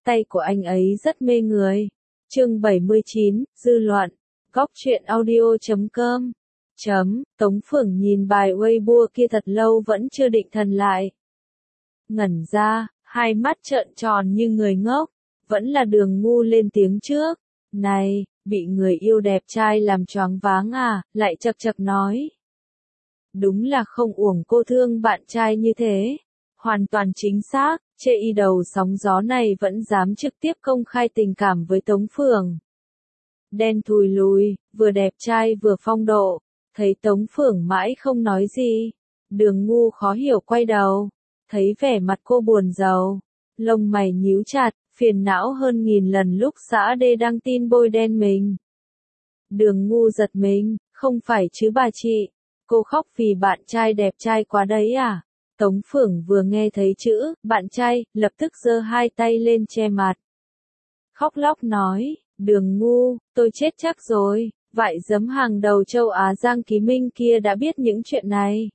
tay của anh ấy rất mê người. Chương 79, dư luận. Góc truyện audio.com. Tống Phượng nhìn bài Weibo kia thật lâu vẫn chưa định thần lại. Ngẩn ra, hai mắt trợn tròn như người ngốc, vẫn là Đường Ngu lên tiếng trước. Này, bị người yêu đẹp trai làm choáng váng à, lại chậc chậc nói. Đúng là không uổng cô thương bạn trai như thế. Hoàn toàn chính xác, chê y đầu sóng gió này vẫn dám trực tiếp công khai tình cảm với Tống Phượng. Đen thùi lùi, vừa đẹp trai vừa phong độ, thấy Tống Phượng mãi không nói gì. Đường Ngu khó hiểu quay đầu, thấy vẻ mặt cô buồn rầu, lông mày nhíu chặt, phiền não hơn nghìn lần lúc xã đê đăng tin bôi đen mình. Đường Ngu giật mình, không phải chứ bà chị, cô khóc vì bạn trai đẹp trai quá đấy à? Tống Phượng vừa nghe thấy chữ bạn trai, lập tức giơ hai tay lên che mặt. Khóc lóc nói, Đường Ngu, tôi chết chắc rồi, vại giấm hàng đầu châu Á Giang Ký Minh kia đã biết những chuyện này.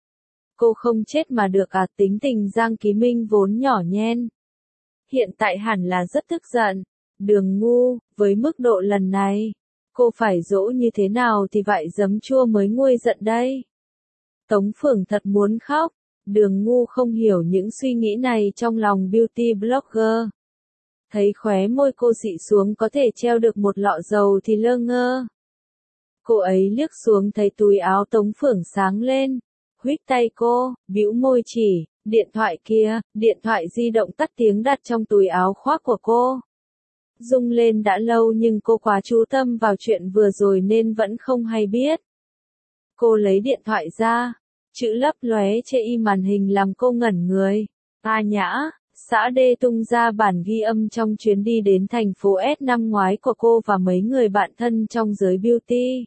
Cô không chết mà được à? Tính tình Giang Ký Minh vốn nhỏ nhen, hiện tại hẳn là rất tức giận. Đường Ngu, với mức độ lần này, cô phải dỗ như thế nào thì vại giấm chua mới nguôi giận đây? Tống Phượng thật muốn khóc. Đường Ngu không hiểu những suy nghĩ này trong lòng beauty blogger. Thấy khóe môi cô xị xuống có thể treo được một lọ dầu thì lơ ngơ. Cô ấy liếc xuống thấy túi áo Tống Phượng sáng lên, huých tay cô, bĩu môi chỉ, điện thoại kia, điện thoại di động tắt tiếng đặt trong túi áo khoác của cô. Rung lên đã lâu nhưng cô quá chú tâm vào chuyện vừa rồi nên vẫn không hay biết. Cô lấy điện thoại ra, chữ lấp lóe trên y màn hình làm cô ngẩn người. A Nhã, xã Đê tung ra bản ghi âm trong chuyến đi đến thành phố S năm ngoái của cô và mấy người bạn thân trong giới beauty.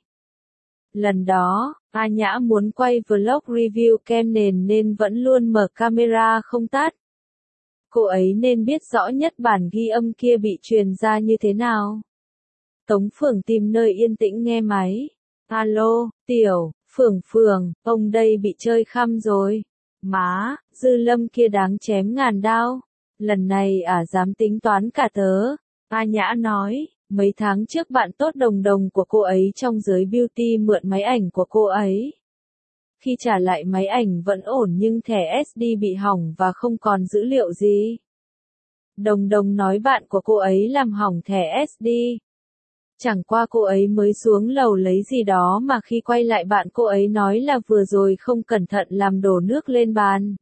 Lần đó, A Nhã muốn quay vlog review kem nền nên vẫn luôn mở camera không tắt. Cô ấy nên biết rõ nhất bản ghi âm kia bị truyền ra như thế nào. Tống Phượng tìm nơi yên tĩnh nghe máy. Alo, Tiểu, Phượng, ông đây bị chơi khăm rồi. Má, Dư Lâm kia đáng chém ngàn đao. Lần này dám tính toán cả tớ. A Nhã nói, mấy tháng trước bạn tốt đồng của cô ấy trong giới beauty mượn máy ảnh của cô ấy. Khi trả lại máy ảnh vẫn ổn nhưng thẻ SD bị hỏng và không còn dữ liệu gì. Đồng nói bạn của cô ấy làm hỏng thẻ SD. Chẳng qua cô ấy mới xuống lầu lấy gì đó mà khi quay lại bạn cô ấy nói là vừa rồi không cẩn thận làm đổ nước lên bàn.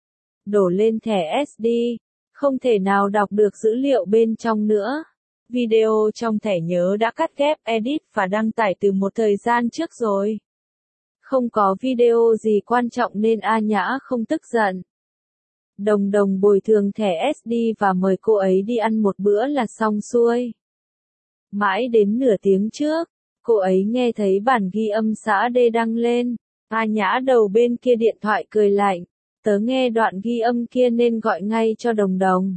Đổ lên thẻ SD, không thể nào đọc được dữ liệu bên trong nữa. Video trong thẻ nhớ đã cắt ghép, edit và đăng tải từ một thời gian trước rồi. Không có video gì quan trọng nên A Nhã không tức giận. Đồng bồi thường thẻ SD và mời cô ấy đi ăn một bữa là xong xuôi. Mãi đến nửa tiếng trước, cô ấy nghe thấy bản ghi âm xã Đê đăng lên. A Nhã đầu bên kia điện thoại cười lạnh. Tớ nghe đoạn ghi âm kia nên gọi ngay cho Đồng.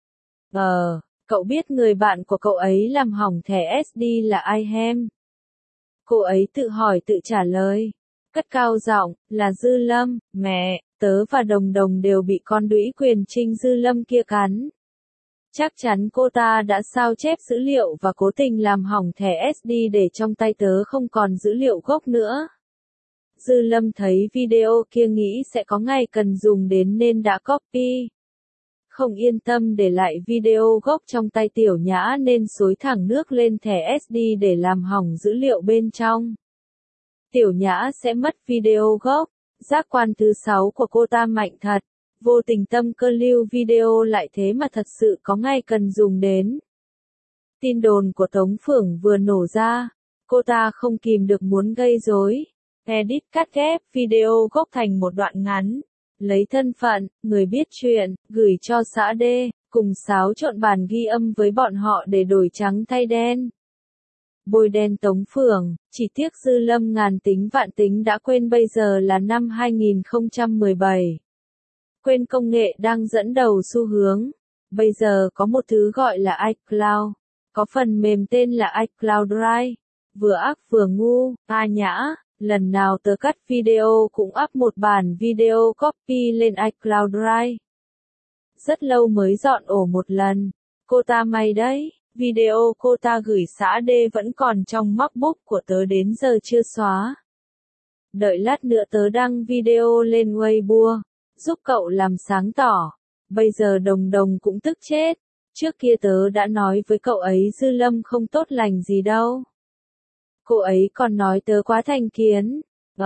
Cậu biết người bạn của cậu ấy làm hỏng thẻ SD là ai hem? Cô ấy tự hỏi tự trả lời. Cất cao giọng, là Dư Lâm. Mẹ, tớ và Đồng đều bị con đũy quyền Trinh Dư Lâm kia cắn. Chắc chắn cô ta đã sao chép dữ liệu và cố tình làm hỏng thẻ SD để trong tay tớ không còn dữ liệu gốc nữa. Dư Lâm thấy video kia nghĩ sẽ có ngày cần dùng đến nên đã copy. Không yên tâm để lại video gốc trong tay Tiểu Nhã nên xối thẳng nước lên thẻ SD để làm hỏng dữ liệu bên trong. Tiểu Nhã sẽ mất video gốc. Giác quan thứ 6 của cô ta mạnh thật. Vô tình tâm cơ lưu video lại thế mà thật sự có ngày cần dùng đến. Tin đồn của Tống Phượng vừa nổ ra, cô ta không kìm được muốn gây rối. Edit cắt ghép video gốc thành một đoạn ngắn. Lấy thân phận, người biết chuyện, gửi cho xã Đê, cùng xáo trộn bản ghi âm với bọn họ để đổi trắng thay đen. Bôi đen Tống Phượng, chỉ tiếc Dư Lâm ngàn tính vạn tính đã quên bây giờ là năm 2017. Quên công nghệ đang dẫn đầu xu hướng. Bây giờ có một thứ gọi là iCloud. Có phần mềm tên là iCloud Drive. Vừa ác vừa ngu. A Nhã, lần nào tớ cắt video cũng up một bản video copy lên iCloud Drive. Rất lâu mới dọn ổ một lần. Cô ta may đấy, video cô ta gửi xã D vẫn còn trong MacBook của tớ đến giờ chưa xóa. Đợi lát nữa tớ đăng video lên Weibo, giúp cậu làm sáng tỏ. Bây giờ Đồng Đồng cũng tức chết. Trước kia tớ đã nói với cậu ấy Dư Lâm không tốt lành gì đâu. Cô ấy còn nói tớ quá thành kiến.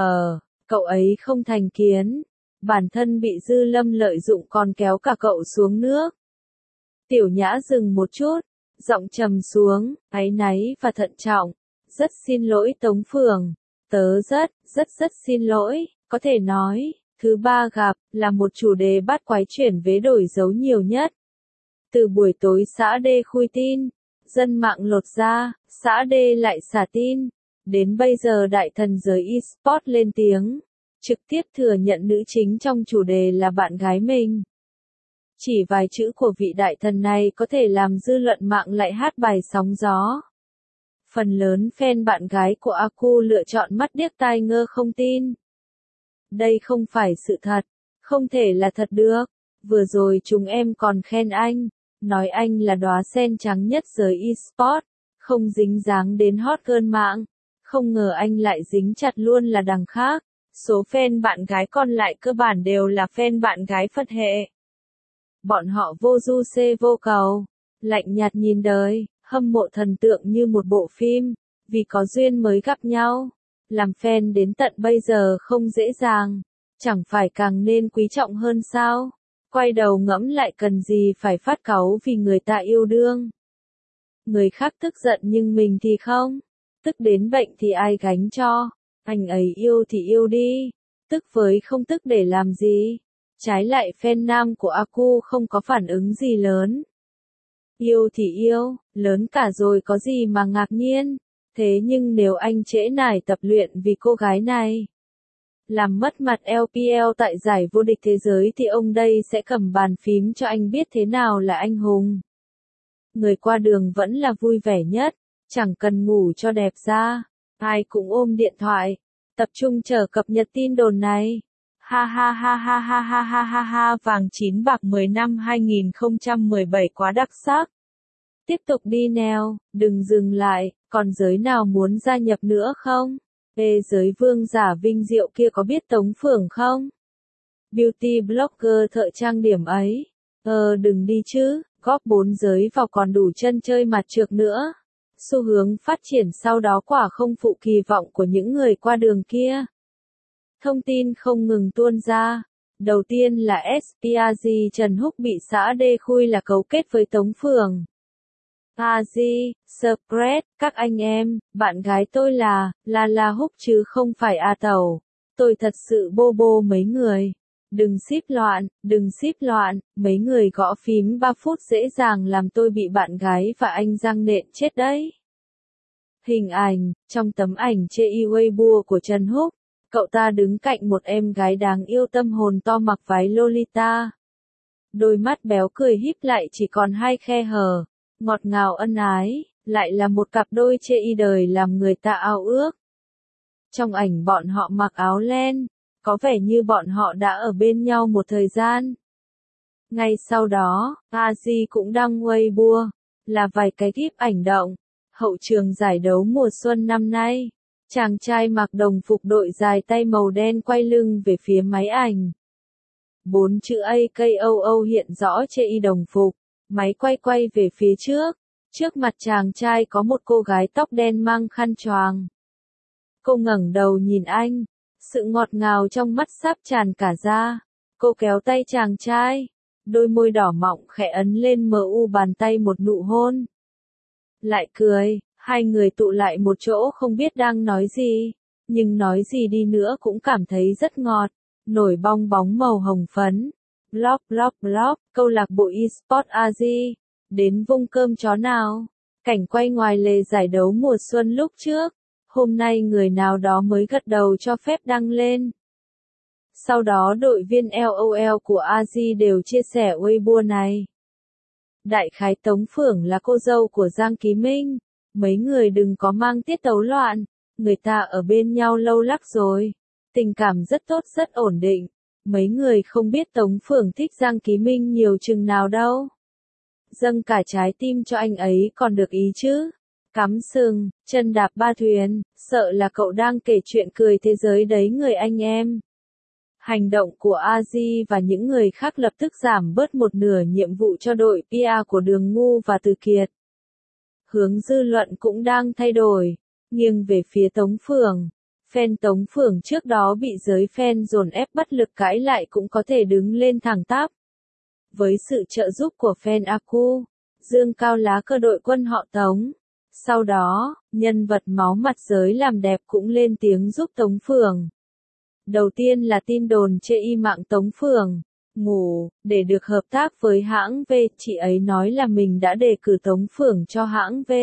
Cậu ấy không thành kiến. Bản thân bị Dư Lâm lợi dụng còn kéo cả cậu xuống nước. Tiểu Nhã dừng một chút, giọng trầm xuống, áy náy và thận trọng. Rất xin lỗi Tống Phường. Tớ rất xin lỗi, có thể nói, thứ ba gặp, là một chủ đề bắt quái chuyển vế đổi dấu nhiều nhất. Từ buổi tối xã D khui tin, dân mạng lột ra, xã D lại xả tin. Đến bây giờ đại thần giới eSport lên tiếng, trực tiếp thừa nhận nữ chính trong chủ đề là bạn gái mình. Chỉ vài chữ của vị đại thần này có thể làm dư luận mạng lại hát bài sóng gió. Phần lớn fan bạn gái của Aku lựa chọn mắt điếc tai ngơ không tin. Đây không phải sự thật, không thể là thật được. Vừa rồi chúng em còn khen anh, nói anh là đóa sen trắng nhất giới eSport, không dính dáng đến hot girl mạng. Không ngờ anh lại dính chặt luôn là đằng khác. Số fan bạn gái còn lại cơ bản đều là fan bạn gái Phật hệ. Bọn họ vô du xê vô cầu, lạnh nhạt nhìn đời, hâm mộ thần tượng như một bộ phim, vì có duyên mới gặp nhau. Làm fan đến tận bây giờ không dễ dàng, chẳng phải càng nên quý trọng hơn sao? Quay đầu ngẫm lại cần gì phải phát cáu vì người ta yêu đương. Người khác tức giận nhưng mình thì không. Tức đến bệnh thì ai gánh cho, anh ấy yêu thì yêu đi, tức với không tức để làm gì. Trái lại fan nam của Aku không có phản ứng gì lớn. Yêu thì yêu, lớn cả rồi có gì mà ngạc nhiên. Thế nhưng nếu anh trễ nải tập luyện vì cô gái này, làm mất mặt LPL tại giải vô địch thế giới thì ông đây sẽ cầm bàn phím cho anh biết thế nào là anh hùng. Người qua đường vẫn là vui vẻ nhất, chẳng cần ngủ cho đẹp da, ai cũng ôm điện thoại, tập trung chờ cập nhật tin đồn này. Ha ha ha ha ha ha ha ha ha, vàng 9 bạc 10 năm 2017 quá đặc sắc. Tiếp tục đi nào, đừng dừng lại, còn giới nào muốn gia nhập nữa không? Giới vương giả vinh diệu kia có biết Tống Phường không? Beauty blogger thợ trang điểm ấy. Đừng đi chứ, góp 4 giới vào còn đủ chân chơi mặt trược nữa. Xu hướng phát triển sau đó quả không phụ kỳ vọng của những người qua đường kia. Thông tin không ngừng tuôn ra. Đầu tiên là SPAG Trần Húc bị xã D khui là cấu kết với Tống Phường. Azi, Spread, các anh em, bạn gái tôi là Húc chứ không phải A Tẩu. Tôi thật sự bô mấy người. Đừng ship loạn, mấy người gõ phím 3 phút dễ dàng làm tôi bị bạn gái và anh Giang nện chết đấy. Hình ảnh, trong tấm ảnh chê Weibo của Trần Húc, cậu ta đứng cạnh một em gái đáng yêu tâm hồn to mặc váy Lolita. Đôi mắt béo cười híp lại chỉ còn 2 khe hở, ngọt ngào ân ái, lại là một cặp đôi chê đời làm người ta ao ước. Trong ảnh bọn họ mặc áo len, có vẻ như bọn họ đã ở bên nhau một thời gian. Ngay sau đó, Azi cũng đăng Weibo, là vài cái gif ảnh động, hậu trường giải đấu mùa xuân năm nay. Chàng trai mặc đồng phục đội dài tay màu đen quay lưng về phía máy ảnh. 4 chữ AKOO hiện rõ trên đồng phục, máy quay về phía trước. Trước mặt chàng trai có một cô gái tóc đen mang khăn choàng. Cô ngẩng đầu nhìn anh, sự ngọt ngào trong mắt sắp tràn cả ra. Cô kéo tay chàng trai, đôi môi đỏ mọng khẽ ấn lên mu bàn tay một nụ hôn. Lại cười. Hai người tụ lại một chỗ không biết đang nói gì, nhưng nói gì đi nữa cũng cảm thấy rất ngọt. Nổi bong bóng màu hồng phấn. Blog, câu lạc bộ eSport Asia. Đến vung cơm chó nào. Cảnh quay ngoài lề giải đấu mùa xuân lúc trước. Hôm nay người nào đó mới gật đầu cho phép đăng lên. Sau đó đội viên LOL của Asia đều chia sẻ Weibo này. Đại khái Tống Phường là cô dâu của Giang Ký Minh. Mấy người đừng có mang tiết tấu loạn, người ta ở bên nhau lâu lắc rồi. Tình cảm rất tốt rất ổn định. Mấy người không biết Tống Phường thích Giang Ký Minh nhiều chừng nào đâu. dâng cả trái tim cho anh ấy còn được ý chứ. Cắm sừng, chân đạp ba thuyền, sợ là cậu đang kể chuyện cười thế giới đấy người anh em. Hành động của Aji và những người khác lập tức giảm bớt một nửa nhiệm vụ cho đội PR của Đường Ngu và Từ Kiệt. Hướng dư luận cũng đang thay đổi, nghiêng về phía Tống Phường. Fan Tống Phường trước đó bị giới fan dồn ép bất lực cãi lại cũng có thể đứng lên thẳng tắp. Với sự trợ giúp của fan Aku, dương cao lá cờ đội quân họ Tống. Sau đó, nhân vật máu mặt giới làm đẹp cũng lên tiếng giúp Tống Phường. Đầu tiên là tin đồn chê y mạng Tống Phường. Ngủ, để được hợp tác với hãng V, chị ấy nói là mình đã đề cử Tống Phường cho hãng V.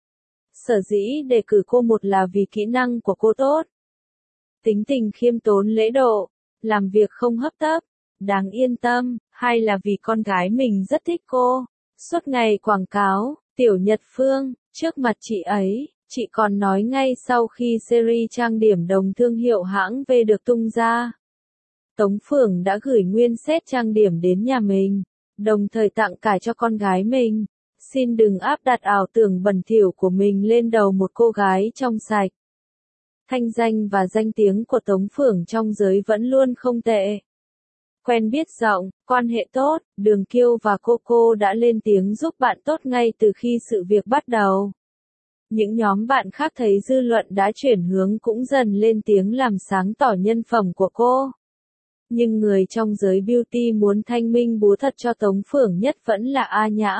Sở dĩ đề cử cô một là vì kỹ năng của cô tốt. Tính tình khiêm tốn lễ độ, làm việc không hấp tấp, đáng yên tâm, hay là vì con gái mình rất thích cô. Suốt ngày quảng cáo, Tiểu Nhật Phương, trước mặt chị ấy, chị còn nói ngay sau khi series trang điểm đồng thương hiệu hãng V được tung ra. Tống Phường đã gửi nguyên set trang điểm đến nhà mình, đồng thời tặng cả cho con gái mình. Xin đừng áp đặt ảo tưởng bẩn thỉu của mình lên đầu một cô gái trong sạch. Thanh danh và danh tiếng của Tống Phường trong giới vẫn luôn không tệ. Quen biết rộng, quan hệ tốt, Đường Kiêu và Coco đã lên tiếng giúp bạn tốt ngay từ khi sự việc bắt đầu. Những nhóm bạn khác thấy dư luận đã chuyển hướng cũng dần lên tiếng làm sáng tỏ nhân phẩm của cô. Nhưng người trong giới beauty muốn thanh minh búa thật cho Tống Phường nhất vẫn là A Nhã.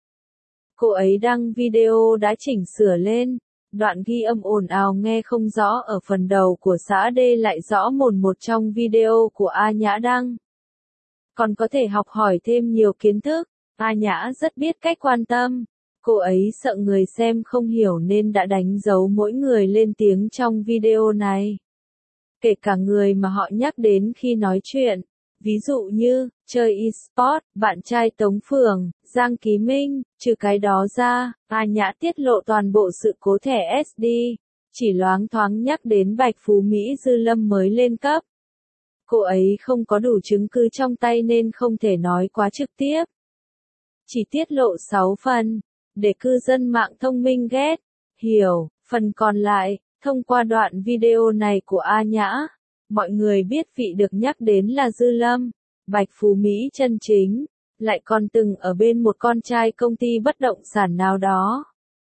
Cô ấy đăng video đã chỉnh sửa lên, đoạn ghi âm ồn ào nghe không rõ ở phần đầu của xã D lại rõ mồn một trong video của A Nhã đăng. Còn có thể học hỏi thêm nhiều kiến thức, A Nhã rất biết cách quan tâm. Cô ấy sợ người xem không hiểu nên đã đánh dấu mỗi người lên tiếng trong video này. Kể cả người mà họ nhắc đến khi nói chuyện. Ví dụ như, chơi eSport, bạn trai Tống Phường, Giang Ký Minh, trừ cái đó ra, A Nhã tiết lộ toàn bộ sự cố thẻ SD, chỉ loáng thoáng nhắc đến Bạch Phú Mỹ Dư Lâm mới lên cấp. Cô ấy không có đủ chứng cứ trong tay nên không thể nói quá trực tiếp. Chỉ tiết lộ 6 phần, để cư dân mạng thông minh ghét, hiểu, phần còn lại, thông qua đoạn video này của A Nhã. Mọi người biết vị được nhắc đến là Dư Lâm, Bạch Phú Mỹ chân chính, lại còn từng ở bên một con trai công ty bất động sản nào đó.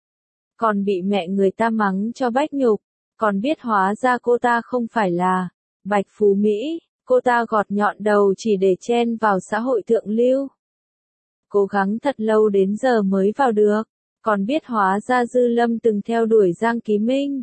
Còn bị mẹ người ta mắng cho bách nhục, còn biết hóa ra cô ta không phải là Bạch Phú Mỹ, cô ta gọt nhọn đầu chỉ để chen vào xã hội thượng lưu. Cố gắng thật lâu đến giờ mới vào được, còn biết hóa ra Dư Lâm từng theo đuổi Giang Ký Minh.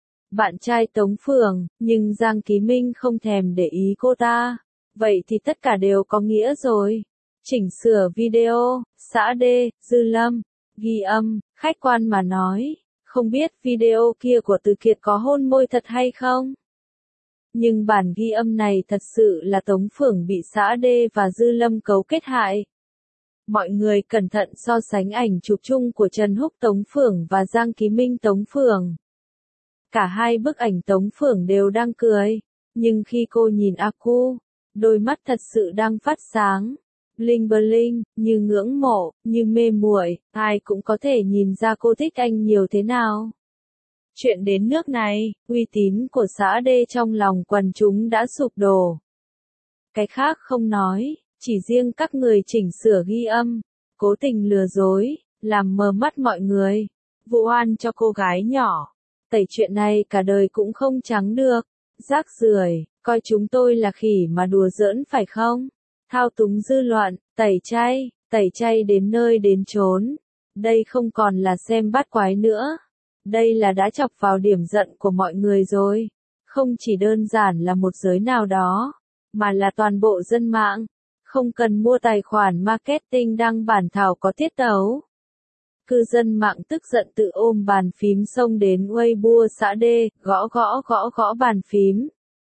Bạn trai Tống Phường, nhưng Giang Ký Minh không thèm để ý cô ta. Vậy thì tất cả đều có nghĩa rồi. Chỉnh sửa video, xã D, Dư Lâm, ghi âm, khách quan mà nói, không biết video kia của Từ Kiệt có hôn môi thật hay không? Nhưng bản ghi âm này thật sự là Tống Phường bị xã D và Dư Lâm cấu kết hại. Mọi người cẩn thận so sánh ảnh chụp chung của Trần Húc Tống Phường và Giang Ký Minh Tống Phường. Cả hai bức ảnh Tống Phường đều đang cười, nhưng khi cô nhìn Aku, đôi mắt thật sự đang phát sáng, bling bling, như ngưỡng mộ, như mê muội, ai cũng có thể nhìn ra cô thích anh nhiều thế nào. Chuyện đến nước này, uy tín của xã D trong lòng quần chúng đã sụp đổ. Cái khác không nói, chỉ riêng các người chỉnh sửa ghi âm, cố tình lừa dối, làm mờ mắt mọi người, vụ oan cho cô gái nhỏ. Tẩy chuyện này cả đời cũng không trắng được. Rác rưởi, coi chúng tôi là khỉ mà đùa giỡn phải không? Thao túng dư luận, tẩy chay đến nơi đến chốn. Đây không còn là xem bát quái nữa. Đây là đã chọc vào điểm giận của mọi người rồi. Không chỉ đơn giản là một giới nào đó, mà là toàn bộ dân mạng. Không cần mua tài khoản marketing đăng bản thảo có tiết tấu. Cư dân mạng tức giận tự ôm bàn phím xông đến Weibo xã D, gõ bàn phím.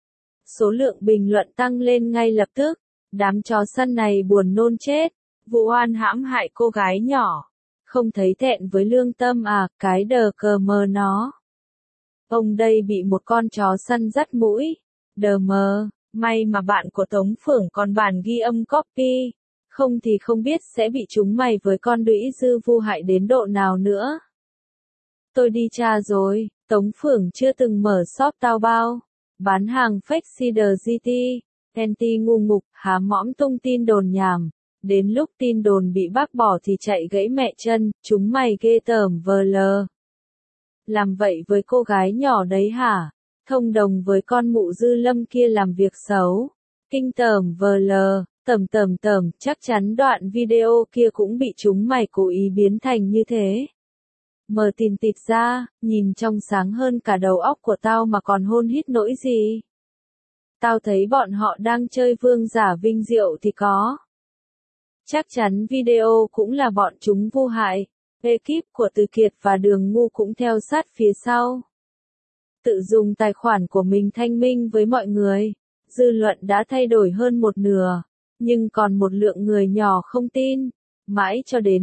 Số lượng bình luận tăng lên ngay lập tức. Đám chó săn này buồn nôn chết. Vụ oan hãm hại cô gái nhỏ. Không thấy thẹn với lương tâm à, cái đờ cờ mờ nó. Ông đây bị một con chó săn dắt mũi. Đờ mờ, may mà bạn của Tống Phường còn bản ghi âm copy. không thì không biết sẽ bị chúng mày với con đũy dư vu hại đến độ nào nữa. Tôi đi tra rồi, Tống Phưởng chưa từng mở shop Taobao, bán hàng fake Cider GT, anti ngu ngục, há mõm tung tin đồn nhảm. Đến lúc tin đồn bị bác bỏ thì chạy gãy mẹ chân, chúng mày ghê tởm vờ lờ. Làm vậy với cô gái nhỏ đấy hả? Thông đồng với con mụ Dư Lâm kia làm việc xấu. Kinh tởm vờ lờ, tởm, chắc chắn đoạn video kia cũng bị chúng mày cố ý biến thành như thế. Mở tin tịt ra, nhìn trong sáng hơn cả đầu óc của tao mà còn hôn hít nỗi gì. Tao thấy bọn họ đang chơi vương giả vinh diệu thì có. Chắc chắn video cũng là bọn chúng vu hại. Ekip của Từ Kiệt và Đường Ngu cũng theo sát phía sau. Tự dùng tài khoản của mình thanh minh với mọi người. Dư luận đã thay đổi hơn một nửa. Nhưng còn một lượng người nhỏ không tin. Mãi cho đến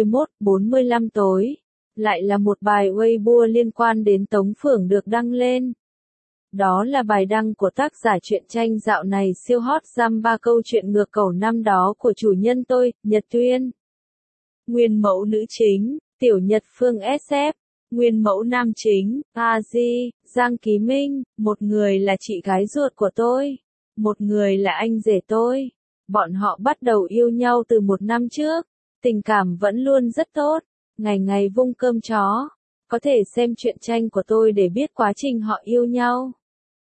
21:45 tối. Lại là một bài Weibo liên quan đến Tống Phưởng được đăng lên. Đó là bài đăng của tác giả truyện tranh dạo này siêu hot giam 3 câu chuyện ngược cẩu năm đó của chủ nhân tôi, Nhật Tuyên. Nguyên mẫu nữ chính, Tiểu Nhật Phương SF. Nguyên mẫu nam chính, A-di, Giang Ký Minh. Một người là chị gái ruột của tôi. Một người là anh rể tôi. Bọn họ bắt đầu yêu nhau từ 1 năm trước. Tình cảm vẫn luôn rất tốt. Ngày ngày vung cơm chó. Có thể xem truyện tranh của tôi để biết quá trình họ yêu nhau.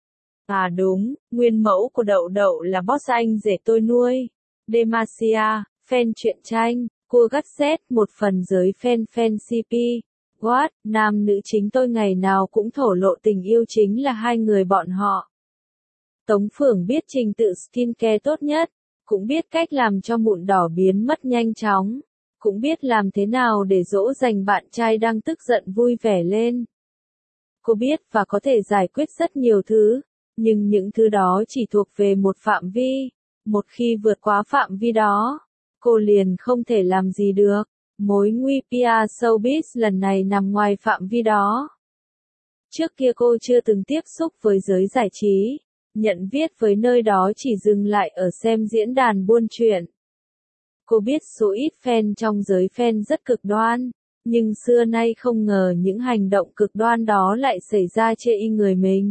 À đúng, nguyên mẫu của Đậu Đậu là boss anh rể tôi nuôi. Demacia, fan truyện tranh, cua gắt xét một phần giới fan CP. What, nam nữ chính tôi ngày nào cũng thổ lộ tình yêu chính là hai người bọn họ. Tống Phưởng biết trình tự skincare tốt nhất, cũng biết cách làm cho mụn đỏ biến mất nhanh chóng, cũng biết làm thế nào để dỗ dành bạn trai đang tức giận vui vẻ lên. Cô biết và có thể giải quyết rất nhiều thứ. Nhưng những thứ đó chỉ thuộc về một phạm vi. Một khi vượt quá phạm vi đó, cô liền không thể làm gì được. Mối nguy PR showbiz lần này nằm ngoài phạm vi đó. Trước kia cô chưa từng tiếp xúc với giới giải trí. Nhận viết với nơi đó chỉ dừng lại ở xem diễn đàn buôn chuyện. Cô biết số ít fan trong giới fan rất cực đoan. Nhưng xưa nay không ngờ những hành động cực đoan đó lại xảy ra chê y người mình.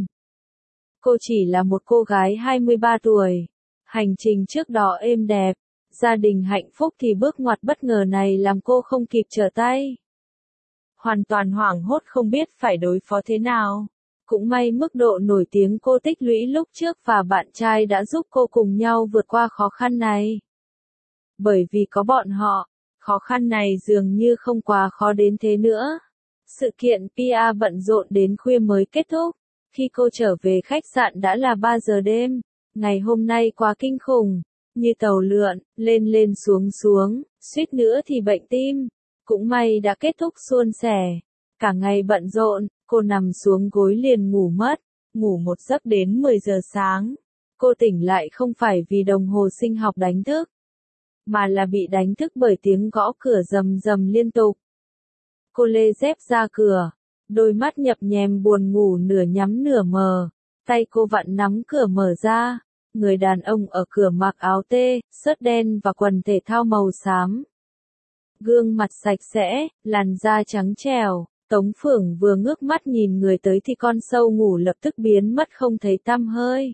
Cô chỉ là một cô gái 23 tuổi. Hành trình trước đó êm đẹp. Gia đình hạnh phúc thì bước ngoặt bất ngờ này làm cô không kịp trở tay. Hoàn toàn hoảng hốt không biết phải đối phó thế nào. Cũng may mức độ nổi tiếng cô tích lũy lúc trước và bạn trai đã giúp cô cùng nhau vượt qua khó khăn này. Bởi vì có bọn họ, khó khăn này dường như không quá khó đến thế nữa. Sự kiện PR bận rộn đến khuya mới kết thúc. Khi cô trở về khách sạn đã là 3 giờ đêm. Ngày hôm nay quá kinh khủng. Như tàu lượn, lên xuống, suýt nữa thì bệnh tim. Cũng may đã kết thúc suôn sẻ. Cả ngày bận rộn, cô nằm xuống gối liền ngủ mất. Ngủ một giấc đến 10 giờ sáng. Cô tỉnh lại không phải vì đồng hồ sinh học đánh thức. Mà là bị đánh thức bởi tiếng gõ cửa rầm liên tục. Cô lê dép ra cửa. Đôi mắt nhập nhèm buồn ngủ nửa nhắm nửa mờ. Tay cô vặn nắm cửa mở ra. Người đàn ông ở cửa mặc áo tê, sớt đen và quần thể thao màu xám. Gương mặt sạch sẽ, làn da trắng trẻo. Tống Phưởng vừa ngước mắt nhìn người tới thì con sâu ngủ lập tức biến mất không thấy tăm hơi.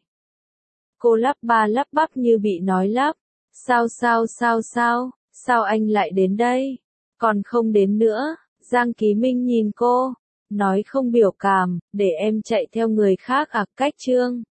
Cô lắp ba lắp bắp như bị nói lắp. Sao anh lại đến đây? Còn không đến nữa. Giang Ký Minh nhìn cô. Nói không biểu cảm, để em chạy theo người khác à, cách trương.